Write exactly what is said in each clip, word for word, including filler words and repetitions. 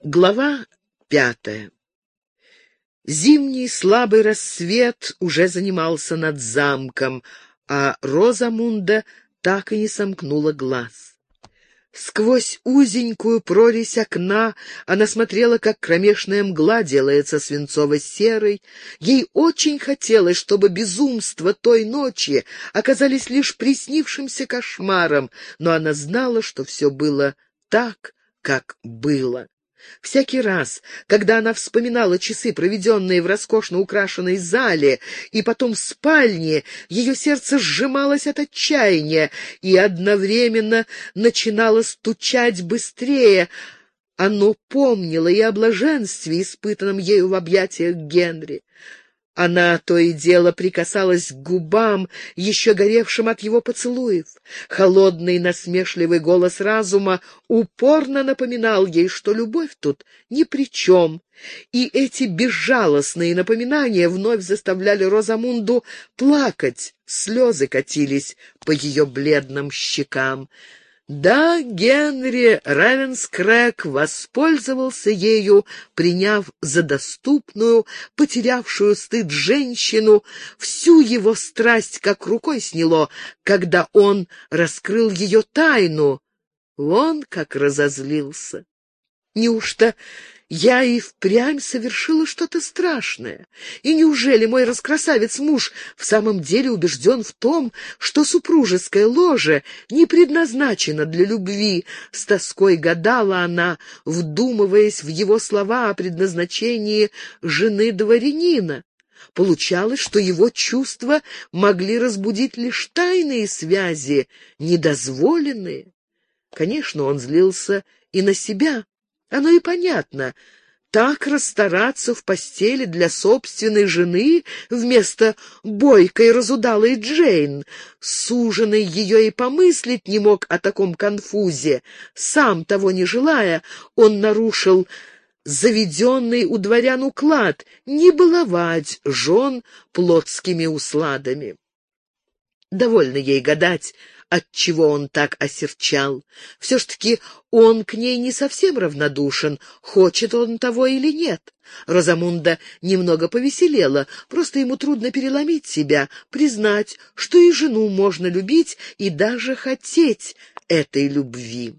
Глава пятая. Зимний слабый рассвет уже занимался над замком, а Розамунда так и не сомкнула глаз. Сквозь узенькую прорезь окна она смотрела, как кромешная мгла делается свинцово-серой. Ей очень хотелось, чтобы безумства той ночи оказались лишь приснившимся кошмаром, но она знала, что все было так, как было. Всякий раз, когда она вспоминала часы, проведенные в роскошно украшенной зале, и потом в спальне, ее сердце сжималось от отчаяния и одновременно начинало стучать быстрее. Оно помнило и о блаженстве, испытанном ею в объятиях Генри. Она то и дело прикасалась к губам, еще горевшим от его поцелуев. Холодный насмешливый голос разума упорно напоминал ей, что любовь тут ни при чем. И эти безжалостные напоминания вновь заставляли Розамунду плакать. Слезы катились по ее бледным щекам. Да, Генри Равенскрэг воспользовался ею, приняв за доступную, потерявшую стыд женщину. Всю его страсть как рукой сняло, когда он раскрыл ее тайну. Вон как разозлился. Неужто я и впрямь совершила что-то страшное? И неужели мой раскрасавец-муж в самом деле убежден в том, что супружеское ложе не предназначено для любви? С тоской гадала она, вдумываясь в его слова о предназначении жены дворянина. Получалось, что его чувства могли разбудить лишь тайные связи, недозволенные. Конечно, он злился и на себя. Оно и понятно. Так расстараться в постели для собственной жены вместо бойкой разудалой Джейн. Суженый ее и помыслить не мог о таком конфузе. Сам того не желая, он нарушил заведенный у дворян уклад не баловать жен плотскими усладами. Довольно ей гадать, отчего он так осерчал. Все ж таки он к ней не совсем равнодушен, хочет он того или нет. Розамунда немного повеселела, просто ему трудно переломить себя, признать, что и жену можно любить и даже хотеть этой любви.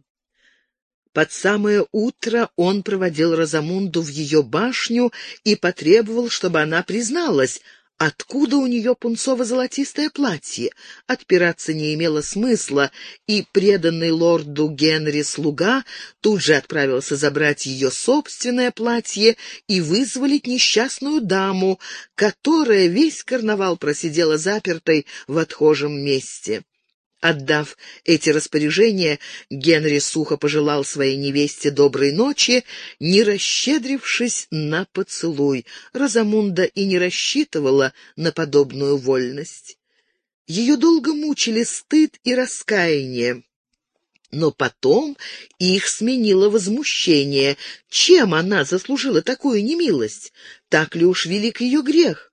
Под самое утро он проводил Розамунду в ее башню и потребовал, чтобы она призналась, откуда у нее пунцово-золотистое платье. Отпираться не имело смысла, и преданный лорду Генри слуга тут же отправился забрать ее собственное платье и вызволить несчастную даму, которая весь карнавал просидела запертой в отхожем месте. Отдав эти распоряжения, Генри сухо пожелал своей невесте доброй ночи, не расщедрившись на поцелуй. Розамунда и не рассчитывала на подобную вольность. Ее долго мучили стыд и раскаяние. Но потом их сменило возмущение. Чем она заслужила такую немилость? Так ли уж велик ее грех?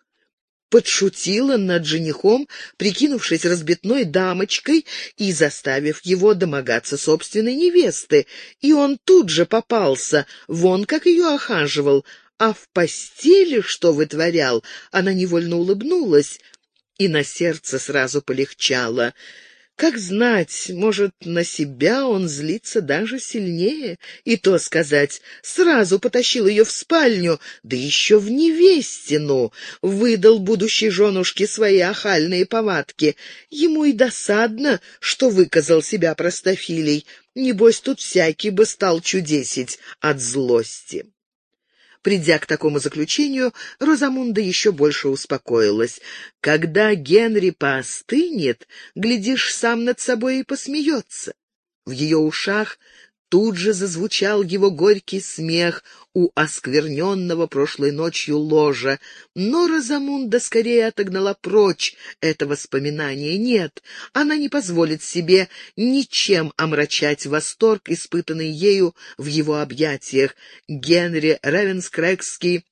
Подшутила над женихом, прикинувшись разбитной дамочкой и заставив его домогаться собственной невесты, и он тут же попался, вон как ее охаживал, а в постели что вытворял, она невольно улыбнулась, и на сердце сразу полегчало. Как знать, может, на себя он злится даже сильнее, и то сказать, сразу потащил ее в спальню, да еще в невестину, выдал будущей женушке свои охальные повадки. Ему и досадно, что выказал себя простофилей, небось тут всякий бы стал чудесить от злости. Придя к такому заключению, Розамунда еще больше успокоилась. Когда Генри поостынет, глядишь, сам над собой и посмеется. В ее ушах тут же зазвучал его горький смех у оскверненного прошлой ночью ложа, но Розамунда скорее отогнала прочь это воспоминание. Нет, она не позволит себе ничем омрачать восторг, испытанный ею в его объятиях. Генри Равенскрэгский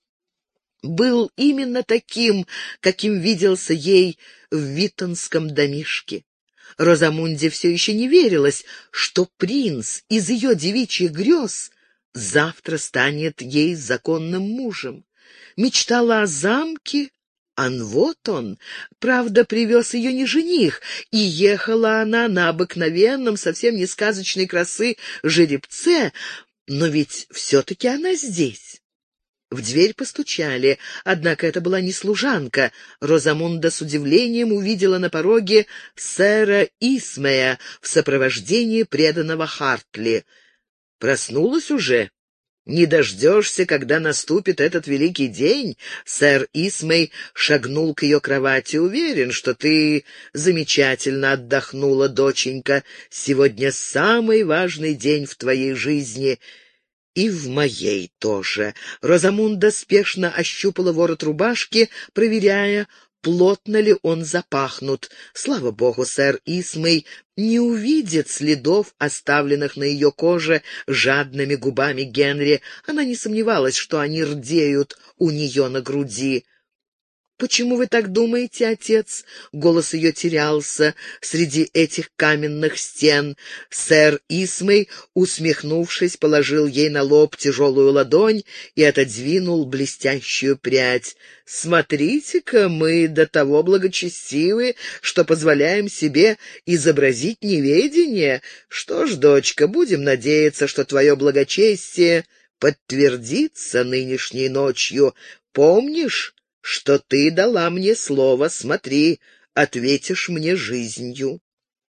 был именно таким, каким виделся ей в виттонском домишке. Розамунде все еще не верилось, что принц из ее девичьих грез завтра станет ей законным мужем. Мечтала о замке, а вот он. Правда, привез ее не жених, и ехала она на обыкновенном, совсем не сказочной красы жеребце, но ведь все-таки она здесь. В дверь постучали, однако это была не служанка. Розамунда с удивлением увидела на пороге сэра Исмея в сопровождении преданного Хартли. «Проснулась уже? Не дождешься, когда наступит этот великий день?» Сэр Исмей шагнул к ее кровати. «Уверен, что ты замечательно отдохнула, доченька. Сегодня самый важный день в твоей жизни». «И в моей тоже». Розамунда спешно ощупала ворот рубашки, проверяя, плотно ли он запахнут. Слава богу, сэр Исмей не увидит следов, оставленных на ее коже жадными губами Генри. Она не сомневалась, что они рдеют у нее на груди. «Почему вы так думаете, отец?» Голос ее терялся среди этих каменных стен. Сэр Исмей, усмехнувшись, положил ей на лоб тяжелую ладонь и отодвинул блестящую прядь. «Смотрите-ка, мы до того благочестивы, что позволяем себе изобразить неведение. Что ж, дочка, будем надеяться, что твое благочестие подтвердится нынешней ночью. Помнишь, что ты дала мне слово? Смотри, ответишь мне жизнью».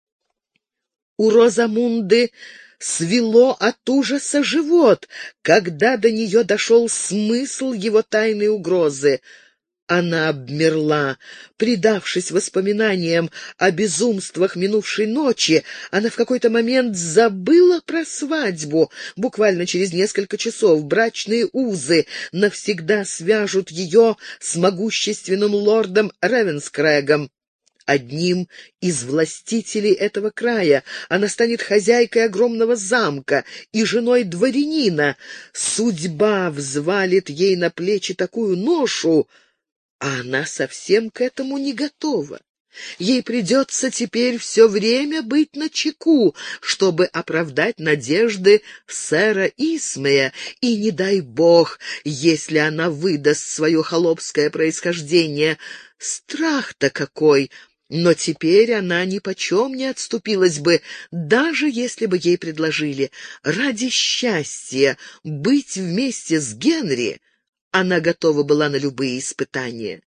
У Розамунды свело от ужаса живот, когда до нее дошел смысл его тайной угрозы. Она обмерла, предавшись воспоминаниям о безумствах минувшей ночи. Она в какой-то момент забыла про свадьбу. Буквально через несколько часов брачные узы навсегда свяжут ее с могущественным лордом Ревенскрэгом, одним из властителей этого края. Она станет хозяйкой огромного замка и женой дворянина. Судьба взвалит ей на плечи такую ношу, а она совсем к этому не готова. Ей придется теперь все время быть начеку, чтобы оправдать надежды сэра Исмея, и не дай бог, если она выдаст свое холопское происхождение. Страх-то какой! Но теперь она ни почем не отступилась бы, даже если бы ей предложили. Ради счастья быть вместе с Генри она готова была на любые испытания.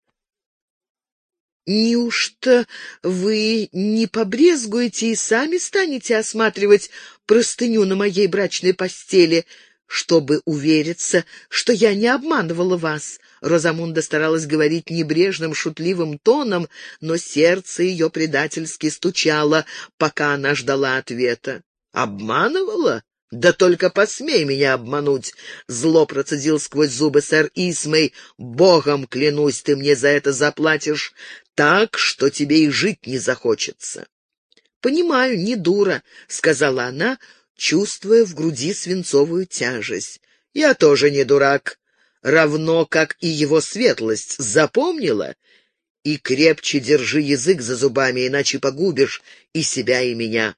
«Неужто вы не побрезгуете и сами станете осматривать простыню на моей брачной постели, чтобы увериться, что я не обманывала вас?» Розамунда старалась говорить небрежным, шутливым тоном, но сердце ее предательски стучало, пока она ждала ответа. «Обманывала? Да только посмей меня обмануть!» Зло процедил сквозь зубы сэр Исмей. «Богом клянусь, ты мне за это заплатишь так, что тебе и жить не захочется». «Понимаю, не дура», — сказала она, чувствуя в груди свинцовую тяжесть. «Я тоже не дурак, равно как и его светлость. Запомнила? И крепче держи язык за зубами, иначе погубишь и себя, и меня.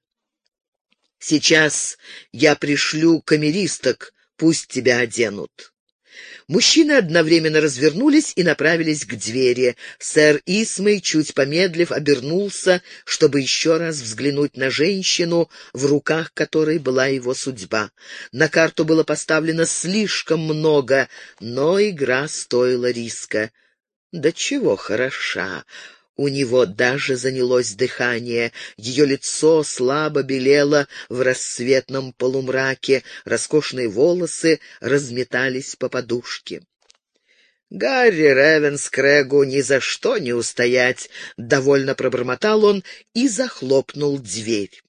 Сейчас я пришлю камеристок, пусть тебя оденут». Мужчины одновременно развернулись и направились к двери. Сэр Исмей, чуть помедлив, обернулся, чтобы еще раз взглянуть на женщину, в руках которой была его судьба. На карту было поставлено слишком много, но игра стоила риска. Да чего хороша! У него даже занялось дыхание. Ее лицо слабо белело в рассветном полумраке, роскошные волосы разметались по подушке. «Гарри Ревенскрэгу ни за что не устоять», — довольно пробормотал он и захлопнул дверь.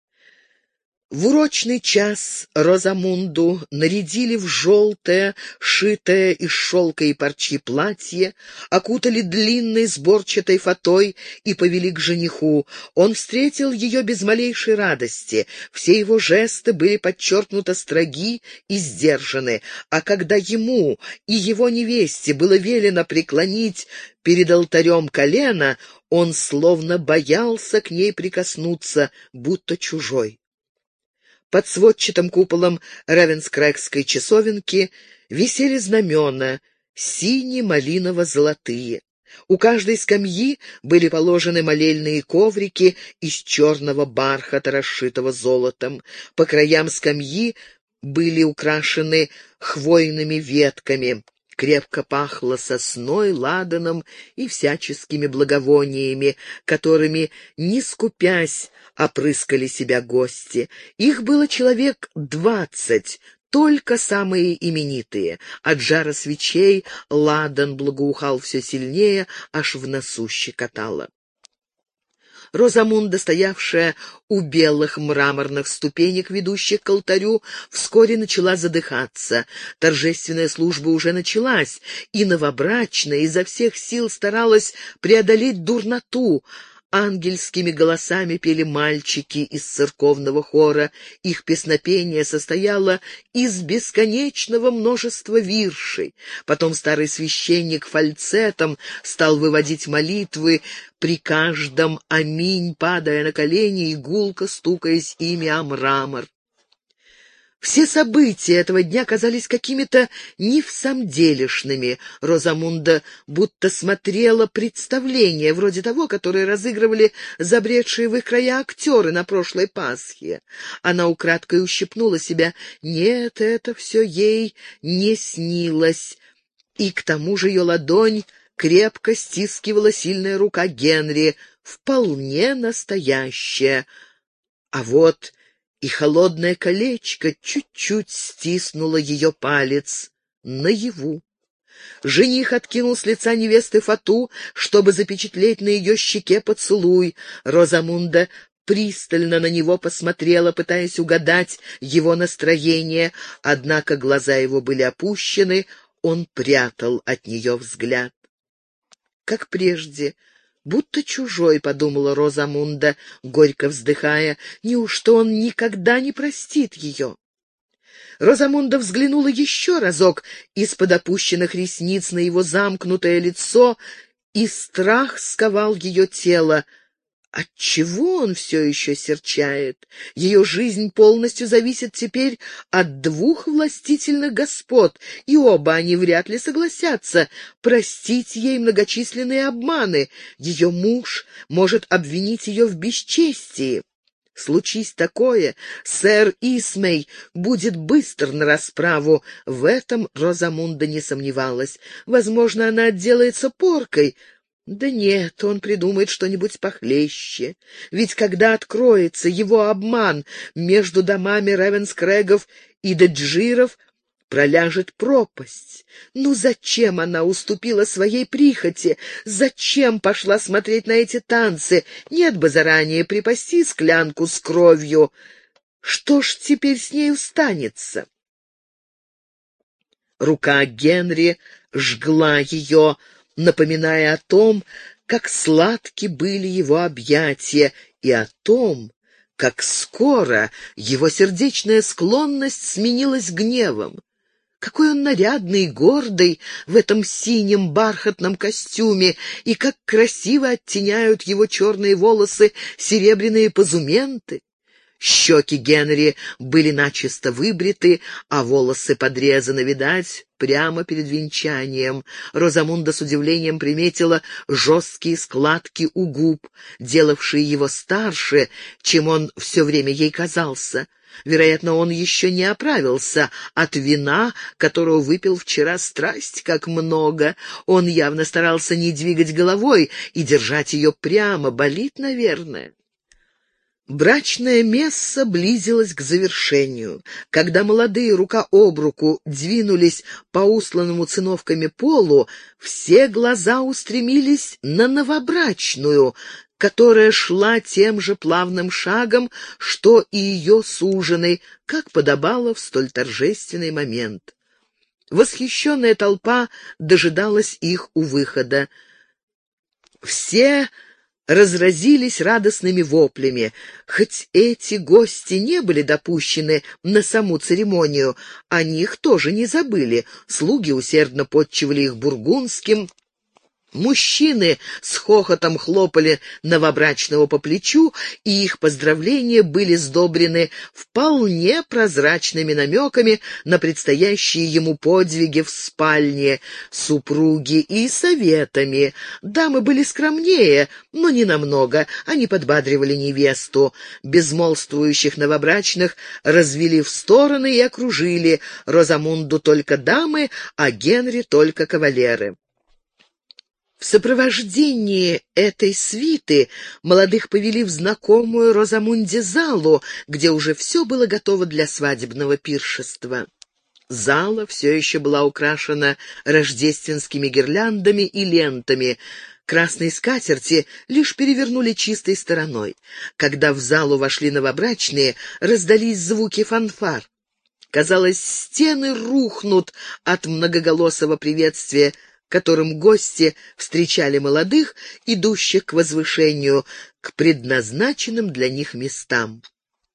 В урочный час Розамунду нарядили в желтое, шитое из шелка и парчи платье, окутали длинной сборчатой фатой и повели к жениху. Он встретил ее без малейшей радости. Все его жесты были подчеркнуто строги и сдержаны, а когда ему и его невесте было велено преклонить перед алтарем колено, он словно боялся к ней прикоснуться, будто чужой. Под сводчатым куполом Равенскрэгской часовенки висели знамена сине-малиново-золотые. У каждой скамьи были положены молельные коврики из черного бархата, расшитого золотом. По краям скамьи были украшены хвойными ветками. Крепко пахло сосной, ладаном и всяческими благовониями, которыми, не скупясь, опрыскали себя гости. Их было человек двадцать, только самые именитые. От жара свечей ладан благоухал все сильнее, аж в носу щекотало. Розамунда, стоявшая у белых мраморных ступенек, ведущих к алтарю, вскоре начала задыхаться. Торжественная служба уже началась, и новобрачная изо всех сил старалась преодолеть дурноту. Ангельскими голосами пели мальчики из церковного хора. Их песнопение состояло из бесконечного множества виршей. Потом старый священник фальцетом стал выводить молитвы, при каждом «Аминь», падая на колени и гулко стукаясь ими о мрамор. Все события этого дня казались какими-то невсамделишными. Розамунда будто смотрела представление, вроде того, которое разыгрывали забредшие в их края актеры на прошлой Пасхе. Она украдкой ущипнула себя. Нет, это все ей не снилось. И к тому же ее ладонь крепко стискивала сильная рука Генри, вполне настоящая. А вот и холодное колечко чуть-чуть стиснуло ее палец наяву. Жених откинул с лица невесты фату, чтобы запечатлеть на ее щеке поцелуй. Розамунда пристально на него посмотрела, пытаясь угадать его настроение, однако глаза его были опущены, он прятал от нее взгляд. Как прежде, будто чужой, — подумала Розамунда, горько вздыхая, — неужто он никогда не простит ее? Розамунда взглянула еще разок из-под опущенных ресниц на его замкнутое лицо, и страх сковал ее тело. Отчего он все еще серчает? Ее жизнь полностью зависит теперь от двух властительных господ, и оба они вряд ли согласятся простить ей многочисленные обманы. Ее муж может обвинить ее в бесчестии. Случись такое, сэр Исмей будет быстр на расправу. В этом Розамунда не сомневалась. Возможно, она отделается поркой. Да нет, он придумает что-нибудь похлеще. Ведь когда откроется его обман, между домами Равенскрэгов и Деджиров проляжет пропасть. Ну зачем она уступила своей прихоти? Зачем пошла смотреть на эти танцы? Нет бы заранее припасти склянку с кровью. Что ж теперь с нею станется? Рука Генри жгла ее, напоминая о том, как сладки были его объятия, и о том, как скоро его сердечная склонность сменилась гневом. Какой он нарядный и гордый в этом синем бархатном костюме, и как красиво оттеняют его черные волосы серебряные позументы. Щеки Генри были начисто выбриты, а волосы подрезаны, видать, прямо перед венчанием. Розамунда с удивлением приметила жесткие складки у губ, делавшие его старше, чем он все время ей казался. Вероятно, он еще не оправился от вина, которого выпил вчера страсть как много. Он явно старался не двигать головой и держать ее прямо. Болит, наверное. Брачная месса близилась к завершению. Когда молодые рука об руку двинулись по устланному циновками полу, все глаза устремились на новобрачную, которая шла тем же плавным шагом, что и ее суженый, как подобало в столь торжественный момент. Восхищенная толпа дожидалась их у выхода. Все разразились радостными воплями. Хоть эти гости не были допущены на саму церемонию, о них тоже не забыли. Слуги усердно подчивали их бургундским, Мужчины с хохотом хлопали новобрачного по плечу, и их поздравления были сдобрены вполне прозрачными намеками на предстоящие ему подвиги в спальне супруги и советами. Дамы были скромнее, но не намного. Они подбадривали невесту. Безмолвствующих новобрачных развели в стороны и окружили. Розамунду только дамы, а Генри только кавалеры. В сопровождении этой свиты молодых повели в знакомую Розамунде залу, где уже все было готово для свадебного пиршества. Зала все еще была украшена рождественскими гирляндами и лентами. Красные скатерти лишь перевернули чистой стороной. Когда в залу вошли новобрачные, раздались звуки фанфар. Казалось, стены рухнут от многоголосого приветствия, которым гости встречали молодых, идущих к возвышению, к предназначенным для них местам.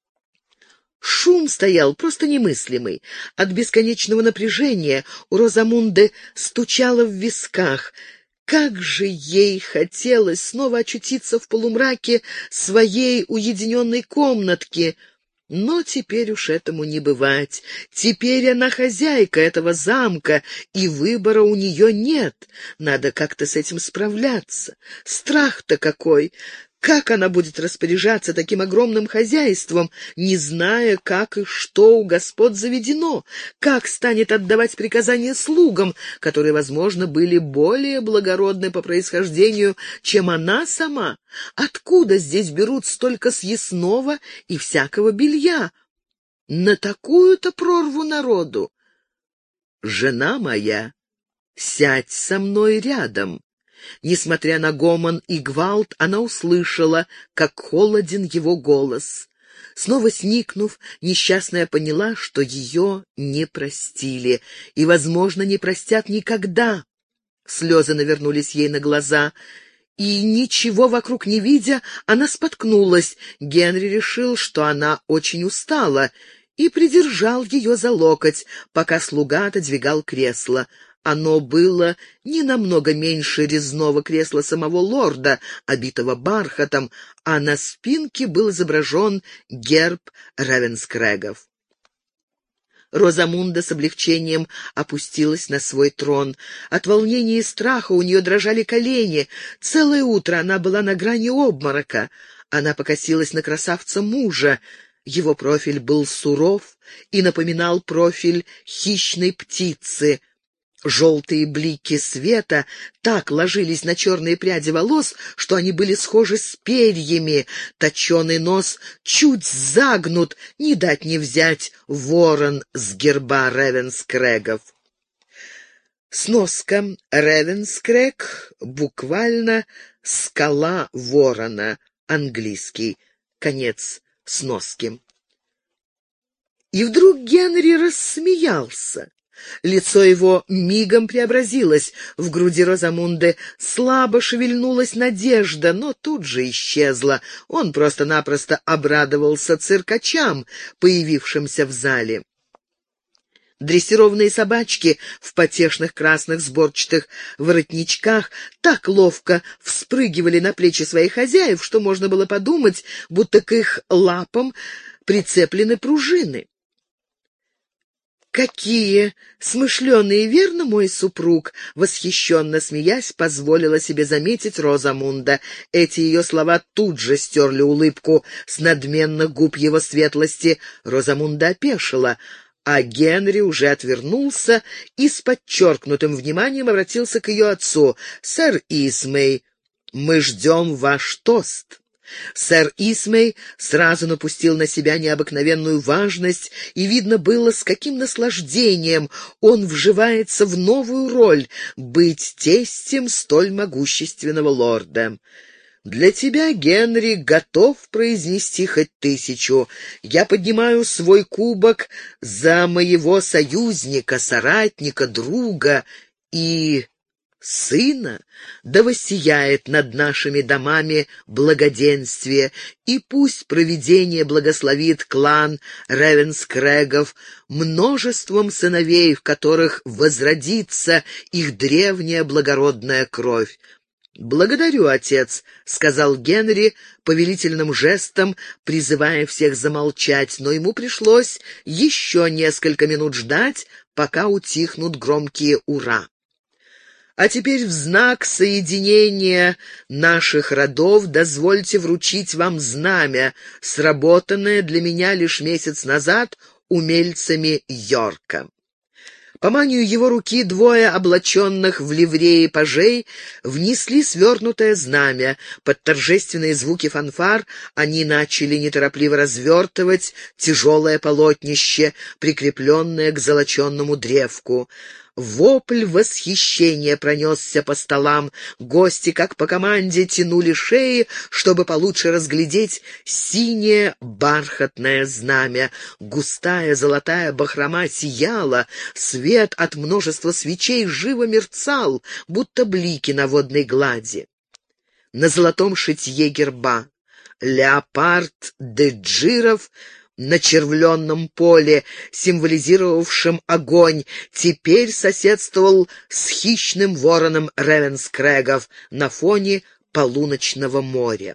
Шум стоял просто немыслимый. От бесконечного напряжения у Розамунды стучало в висках. Как же ей хотелось снова очутиться в полумраке своей уединенной комнатки! Но теперь уж этому не бывать. Теперь она хозяйка этого замка, и выбора у нее нет. Надо как-то с этим справляться. Страх-то какой! Как она будет распоряжаться таким огромным хозяйством, не зная, как и что у господ заведено? Как станет отдавать приказания слугам, которые, возможно, были более благородны по происхождению, чем она сама? Откуда здесь берут столько съестного и всякого белья? На такую-то прорву народу? Жена моя, сядь со мной рядом. Несмотря на гомон и гвалт, она услышала, как холоден его голос. Снова сникнув, несчастная поняла, что ее не простили и, возможно, не простят никогда. Слезы навернулись ей на глаза, и, ничего вокруг не видя, она споткнулась. Генри решил, что она очень устала, и придержал ее за локоть, пока слуга отодвигал кресло. Оно было не намного меньше резного кресла самого лорда, обитого бархатом, а на спинке был изображен герб Равенскрэгов. Розамунда с облегчением опустилась на свой трон. От волнения и страха у нее дрожали колени. Целое утро она была на грани обморока. Она покосилась на красавца мужа. Его профиль был суров и напоминал профиль хищной птицы. Желтые блики света так ложились на черные пряди волос, что они были схожи с перьями. Точеный нос чуть загнут, не дать не взять ворон с герба Равенскрэгов. Сноска. Равенскрэг буквально «скала ворона», английский. Конец сноски. И вдруг Генри рассмеялся. Лицо его мигом преобразилось. В груди Розамунды слабо шевельнулась надежда, но тут же исчезла. Он просто-напросто обрадовался циркачам, появившимся в зале. Дрессированные собачки в потешных красных сборчатых воротничках так ловко вспрыгивали на плечи своих хозяев, что можно было подумать, будто к их лапам прицеплены пружины. «Какие смышленые, верно, мой супруг?» — восхищенно смеясь, позволила себе заметить Розамунда. Эти ее слова тут же стерли улыбку с надменных губ его светлости. Розамунда опешила, а Генри уже отвернулся и с подчеркнутым вниманием обратился к ее отцу. «Сэр Исмей, мы ждем ваш тост». Сэр Исмей сразу напустил на себя необыкновенную важность, и видно было, с каким наслаждением он вживается в новую роль — быть тестем столь могущественного лорда. «Для тебя, Генри, готов произнести хоть тысячу. Я поднимаю свой кубок за моего союзника, соратника, друга и Сына, да воссияет над нашими домами благоденствие, и пусть провидение благословит клан Ревенскрэгов множеством сыновей, в которых возродится их древняя благородная кровь. «Благодарю, отец», — сказал Генри повелительным жестом, призывая всех замолчать, но ему пришлось еще несколько минут ждать, пока утихнут громкие «ура». А теперь в знак соединения наших родов дозвольте вручить вам знамя, сработанное для меня лишь месяц назад умельцами Йорка. По манию его руки двое облаченных в ливреи пажей внесли свернутое знамя. Под торжественные звуки фанфар они начали неторопливо развертывать тяжелое полотнище, прикрепленное к золоченному древку. Вопль восхищения пронесся по столам. Гости, как по команде, тянули шеи, чтобы получше разглядеть синее бархатное знамя. Густая золотая бахрома сияла, свет от множества свечей живо мерцал, будто блики на водной глади. На золотом шитье герба леопард Деджиров на червленном поле, символизировавшем огонь, теперь соседствовал с хищным вороном Ревенскрэгов на фоне полуночного моря.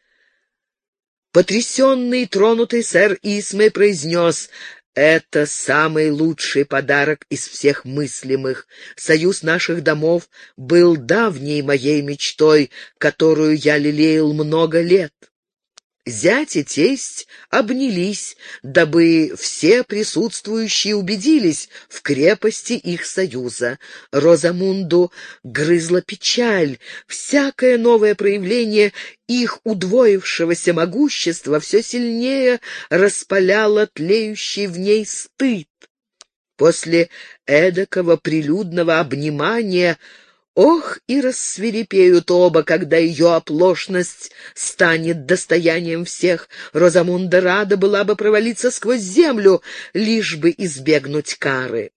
Потрясенный, тронутый сэр Исмей произнес: «Это самый лучший подарок из всех мыслимых. Союз наших домов был давней моей мечтой, которую я лелеял много лет». Зять и тесть обнялись, дабы все присутствующие убедились в крепости их союза. Розамунду грызла печаль. Всякое новое проявление их удвоившегося могущества все сильнее распаляло тлеющий в ней стыд. После эдакого прилюдного обнимания ох, и рассвирепеют оба, когда ее оплошность станет достоянием всех. Розамунда рада была бы провалиться сквозь землю, лишь бы избегнуть кары.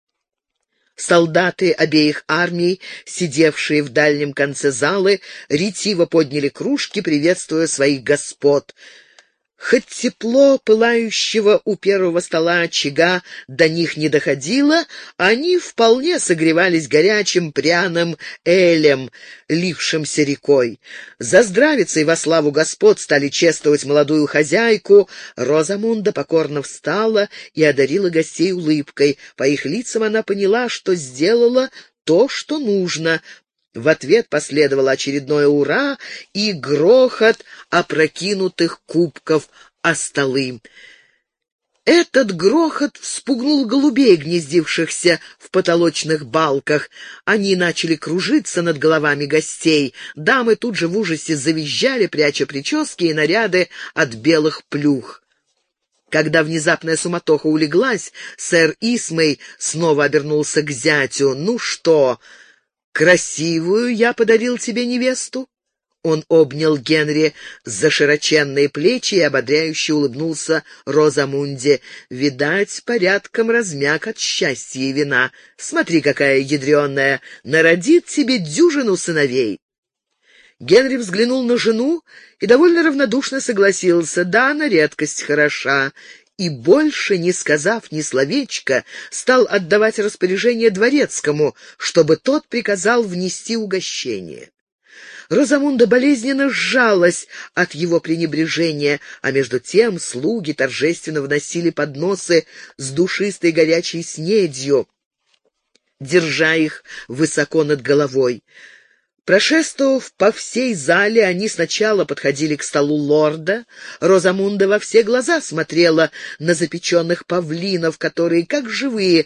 Солдаты обеих армий, сидевшие в дальнем конце залы, ретиво подняли кружки, приветствуя своих господ. Хоть тепло пылающего у первого стола очага до них не доходило, они вполне согревались горячим пряным элем, лившимся рекой. За здравицей во славу господ стали чествовать молодую хозяйку. Розамунда покорно встала и одарила гостей улыбкой. По их лицам она поняла, что сделала то, что нужно. В ответ последовало очередное «ура» и грохот опрокинутых кубков о столы. Этот грохот вспугнул голубей, гнездившихся в потолочных балках. Они начали кружиться над головами гостей. Дамы тут же в ужасе завизжали, пряча прически и наряды от белых плюх. Когда внезапная суматоха улеглась, сэр Исмей снова обернулся к зятю. «Ну что, красивую я подарил тебе невесту?» Он обнял Генри за широченные плечи и ободряюще улыбнулся Розамунде. «Видать, порядком размяк от счастья и вина. Смотри, какая ядреная! Народит тебе дюжину сыновей!» Генри взглянул на жену и довольно равнодушно согласился. «Да, на редкость хороша». И, больше не сказав ни словечка, стал отдавать распоряжение дворецкому, чтобы тот приказал внести угощение. Розамунда болезненно сжалась от его пренебрежения, а между тем слуги торжественно вносили подносы с душистой горячей снедью, держа их высоко над головой. Прошествовав по всей зале, они сначала подходили к столу лорда. Розамунда во все глаза смотрела на запеченных павлинов, которые, как живые,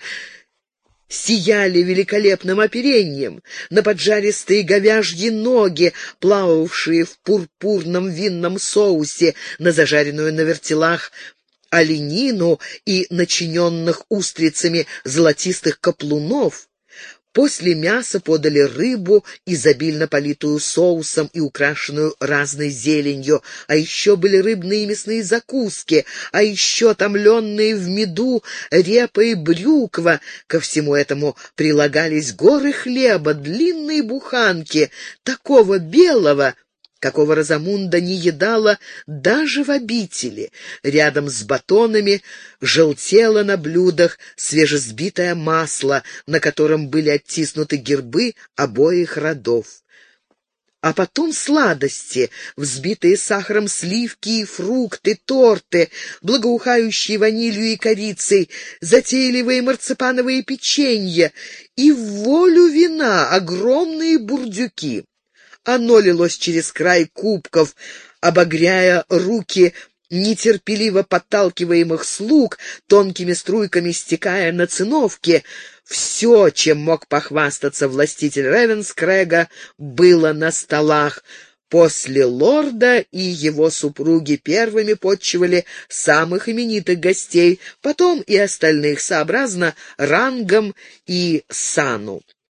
сияли великолепным оперением, на поджаристые говяжьи ноги, плававшие в пурпурном винном соусе, на зажаренную на вертелах оленину и начиненных устрицами золотистых каплунов. После мяса подали рыбу, изобильно политую соусом и украшенную разной зеленью, а еще были рыбные и мясные закуски, а еще томленные в меду репа и брюква. Ко всему этому прилагались горы хлеба, длинные буханки, такого белого, какого Розамунда не едала даже в обители. Рядом с батонами желтело на блюдах свежесбитое масло, на котором были оттиснуты гербы обоих родов. А потом сладости, взбитые сахаром сливки и фрукты, торты, благоухающие ванилью и корицей, затейливые марципановые печенья и в волю вина огромные бурдюки. Оно лилось через край кубков, обогряя руки нетерпеливо подталкиваемых слуг, тонкими струйками стекая на циновки. Все, чем мог похвастаться властитель Ревенскрэга, было на столах. После лорда и его супруги первыми подчивали самых именитых гостей, потом и остальных, сообразно рангам и сану.